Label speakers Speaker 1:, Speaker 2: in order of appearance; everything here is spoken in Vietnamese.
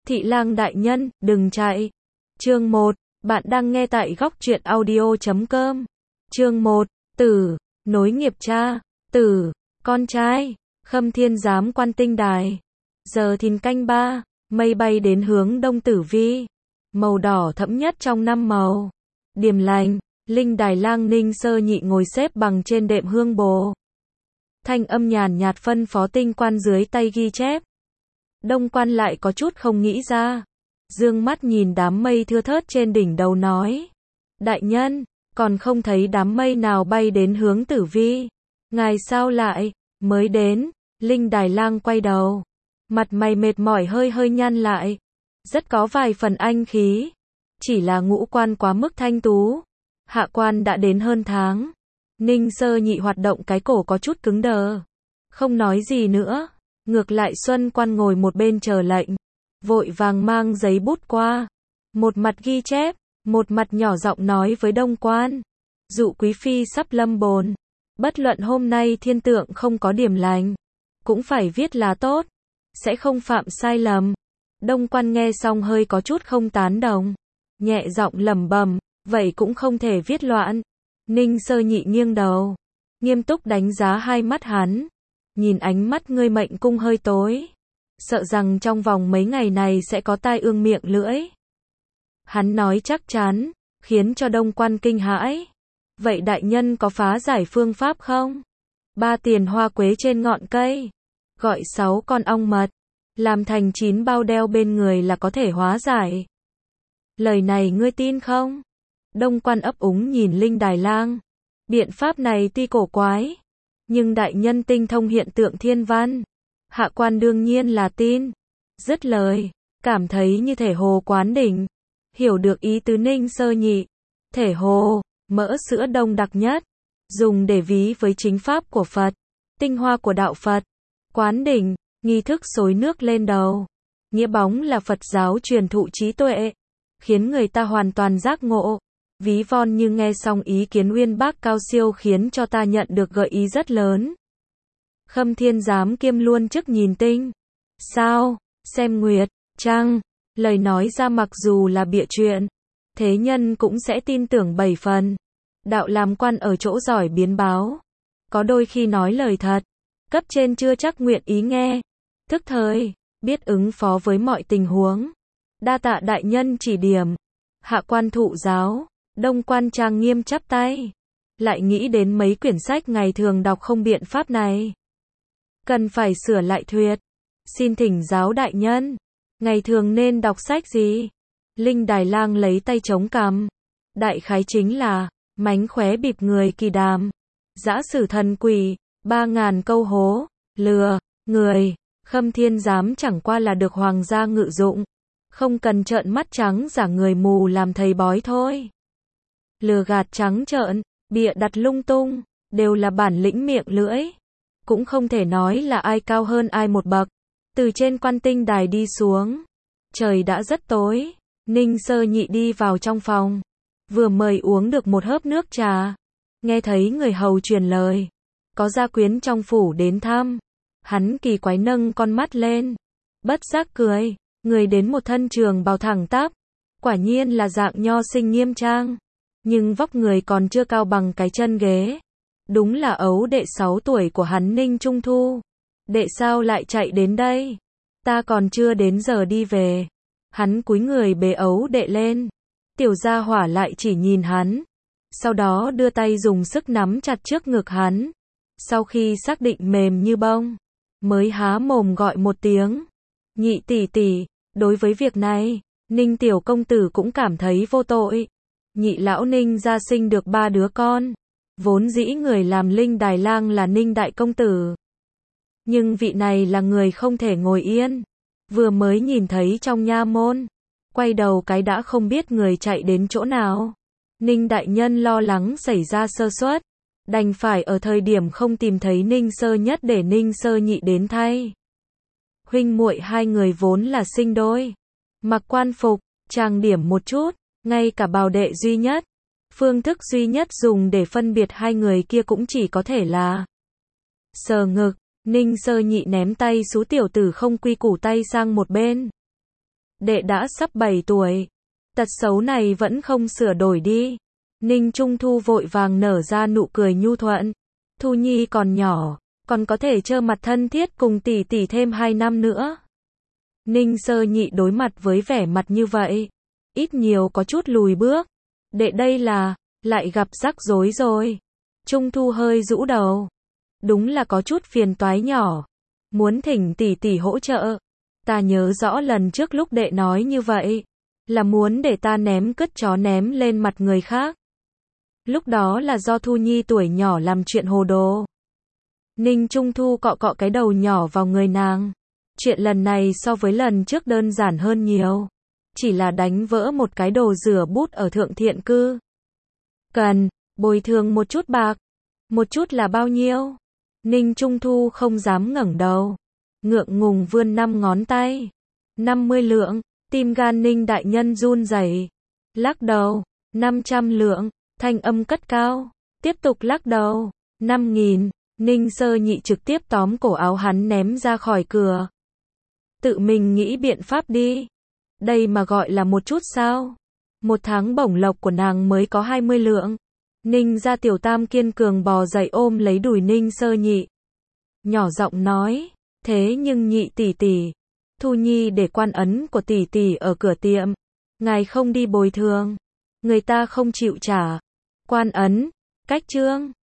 Speaker 1: Thị lang đại nhân, đừng chạy. Chương 1, bạn đang nghe tại góc truyện audio.com. Chương 1, Tử, nối nghiệp cha, Tử, con trai, Khâm Thiên giám quan tinh đài. Giờ thìn canh 3, mây bay đến hướng đông tử vi. Màu đỏ thẫm nhất trong năm màu. Điềm lành, linh đài lang Ninh Sơ Nhị ngồi xếp bằng trên đệm hương bồ. Thanh âm nhàn nhạt phân phó tinh quan dưới tay ghi chép. Đông quan lại có chút không nghĩ ra. Dương mắt nhìn đám mây thưa thớt trên đỉnh đầu nói. Đại nhân, còn không thấy đám mây nào bay đến hướng tử vi. Ngài sao lại, mới đến, linh đài lang quay đầu. Mặt mày mệt mỏi hơi hơi nhăn lại. Rất có vài phần anh khí. Chỉ là ngũ quan quá mức thanh tú. Hạ quan đã đến hơn tháng. Ninh Sơ Nhị hoạt động cái cổ có chút cứng đờ. Không nói gì nữa. Ngược lại Xuân quan ngồi một bên chờ lệnh. Vội vàng mang giấy bút qua. Một mặt ghi chép. Một mặt nhỏ giọng nói với Đông quan. Dụ quý phi sắp lâm bồn. Bất luận hôm nay thiên tượng không có điểm lành. Cũng phải viết là tốt. Sẽ không phạm sai lầm. Đông quan nghe xong hơi có chút không tán đồng. Nhẹ giọng lẩm bẩm. Vậy cũng không thể viết loạn. Ninh Sơ Nhị nghiêng đầu. Nghiêm túc đánh giá hai mắt hắn. Nhìn ánh mắt ngươi mệnh cung hơi tối. Sợ rằng trong vòng mấy ngày này sẽ có tai ương miệng lưỡi. Hắn nói chắc chắn, khiến cho Đông quan kinh hãi. Vậy đại nhân có phá giải phương pháp không? 3 tiền hoa quế trên ngọn cây. Gọi 6 con ong mật. Làm thành 9 bao đeo bên người là có thể hóa giải. Lời này ngươi tin không? Đông quan ấp úng nhìn linh đài lang. Biện pháp này tuy cổ quái. Nhưng đại nhân tinh thông hiện tượng thiên văn. Hạ quan đương nhiên là tin. Dứt lời. Cảm thấy như thể hồ quán đỉnh. Hiểu được ý tứ Ninh Sơ Nhị. Thể hồ, mỡ sữa đông đặc nhất. Dùng để ví với chính pháp của Phật. Tinh hoa của đạo Phật. Quán đỉnh, nghi thức xối nước lên đầu. Nghĩa bóng là Phật giáo truyền thụ trí tuệ. Khiến người ta hoàn toàn giác ngộ. Ví von như nghe xong ý kiến uyên bác cao siêu khiến cho ta nhận được gợi ý rất lớn. Khâm Thiên giám kiêm luôn chức nhìn tinh. Sao, xem nguyệt, trăng. Lời nói ra mặc dù là bịa chuyện. Thế nhân cũng sẽ tin tưởng 7 phần. Đạo làm quan ở chỗ giỏi biến báo. Có đôi khi nói lời thật. Cấp trên chưa chắc nguyện ý nghe. Thức thời, biết ứng phó với mọi tình huống. Đa tạ đại nhân chỉ điểm. Hạ quan thụ giáo. Đông quan trang nghiêm chắp tay. Lại nghĩ đến mấy quyển sách ngày thường đọc không biện pháp này. Cần phải sửa lại thuyết. Xin thỉnh giáo đại nhân. Ngày thường nên đọc sách gì? Linh đài lang lấy tay chống cằm. Đại khái chính là mánh khóe bịp người kỳ đàm. Dã sử thần quỷ. 3.000 câu hố. Lừa. Người. Khâm Thiên giám chẳng qua là được hoàng gia ngự dụng. Không cần trợn mắt trắng giả người mù làm thầy bói thôi. Lừa gạt trắng trợn, bịa đặt lung tung, đều là bản lĩnh miệng lưỡi. Cũng không thể nói là ai cao hơn ai một bậc. Từ trên quan tinh đài đi xuống. Trời đã rất tối. Ninh Sơ Nhị đi vào trong phòng. Vừa mời uống được một hớp nước trà. Nghe thấy người hầu truyền lời. Có gia quyến trong phủ đến thăm. Hắn kỳ quái nâng con mắt lên. Bất giác cười. Người đến một thân trường bào thẳng tắp. Quả nhiên là dạng nho sinh nghiêm trang. Nhưng vóc người còn chưa cao bằng cái chân ghế. Đúng là ấu đệ 6 tuổi của hắn Ninh Trung Thu. Đệ sao lại chạy đến đây? Ta còn chưa đến giờ đi về. Hắn cúi người bế ấu đệ lên. Tiểu gia hỏa lại chỉ nhìn hắn. Sau đó đưa tay dùng sức nắm chặt trước ngực hắn. Sau khi xác định mềm như bông. Mới há mồm gọi một tiếng. Nhị tỷ tỷ. Đối với việc này, Ninh tiểu công tử cũng cảm thấy vô tội. Nhị lão Ninh gia sinh được 3 đứa con. Vốn dĩ người làm linh đài lang là Ninh đại công tử. Nhưng vị này là người không thể ngồi yên. Vừa mới nhìn thấy trong nha môn. Quay đầu cái đã không biết người chạy đến chỗ nào. Ninh đại nhân lo lắng xảy ra sơ suất. Đành phải ở thời điểm không tìm thấy Ninh Sơ Nhất để Ninh Sơ Nhị đến thay. Huynh muội hai người vốn là sinh đôi. Mặc quan phục, trang điểm một chút. Ngay cả bào đệ duy nhất. Phương thức duy nhất dùng để phân biệt hai người kia cũng chỉ có thể là sờ ngực. Ninh Sơ Nhị ném tay xú tiểu tử không quy củ tay sang một bên. đệ đã sắp 7 tuổi. Tật xấu này vẫn không sửa đổi đi. Ninh Trung Thu vội vàng nở ra nụ cười nhu thuận. Thu Nhi còn nhỏ, còn có thể trơ mặt thân thiết cùng tỷ tỷ thêm 2 năm nữa. Ninh Sơ Nhị đối mặt với vẻ mặt như vậy, ít nhiều có chút lùi bước. Đệ đây là, lại gặp rắc rối rồi. Trung Thu hơi rũ đầu. Đúng là có chút phiền toái nhỏ. Muốn thỉnh tỷ tỷ hỗ trợ. Ta nhớ rõ lần trước lúc đệ nói như vậy, là muốn để ta ném cứt chó ném lên mặt người khác. Lúc đó là do Thu Nhi tuổi nhỏ làm chuyện hồ đồ. Ninh Trung Thu cọ cọ cái đầu nhỏ vào người nàng. Chuyện lần này so với lần trước đơn giản hơn nhiều. Chỉ là đánh vỡ một cái đồ rửa bút ở Thượng Thiện Cư. Cần bồi thường một chút bạc. Một chút là bao nhiêu? Ninh Trung Thu không dám ngẩng đầu. Ngượng ngùng vươn 5 ngón tay. 50 lượng. Tim gan Ninh đại nhân run rẩy. Lắc đầu. 500 lượng. Thanh âm cất cao. Tiếp tục lắc đầu. 5.000. Ninh Sơ Nhị trực tiếp tóm cổ áo hắn ném ra khỏi cửa. Tự mình nghĩ biện pháp đi. Đây mà gọi là một chút sao? Một tháng bổng lộc của nàng mới có 20 lượng. Ninh gia tiểu tam kiên cường bò dậy ôm lấy đùi Ninh Sơ Nhị. Nhỏ giọng nói, thế nhưng Nhị tỷ tỷ, Thu Nhi để quan ấn của tỷ tỷ ở cửa tiệm. Ngài không đi bồi thường. Người ta không chịu trả. Quan ấn, cách trương.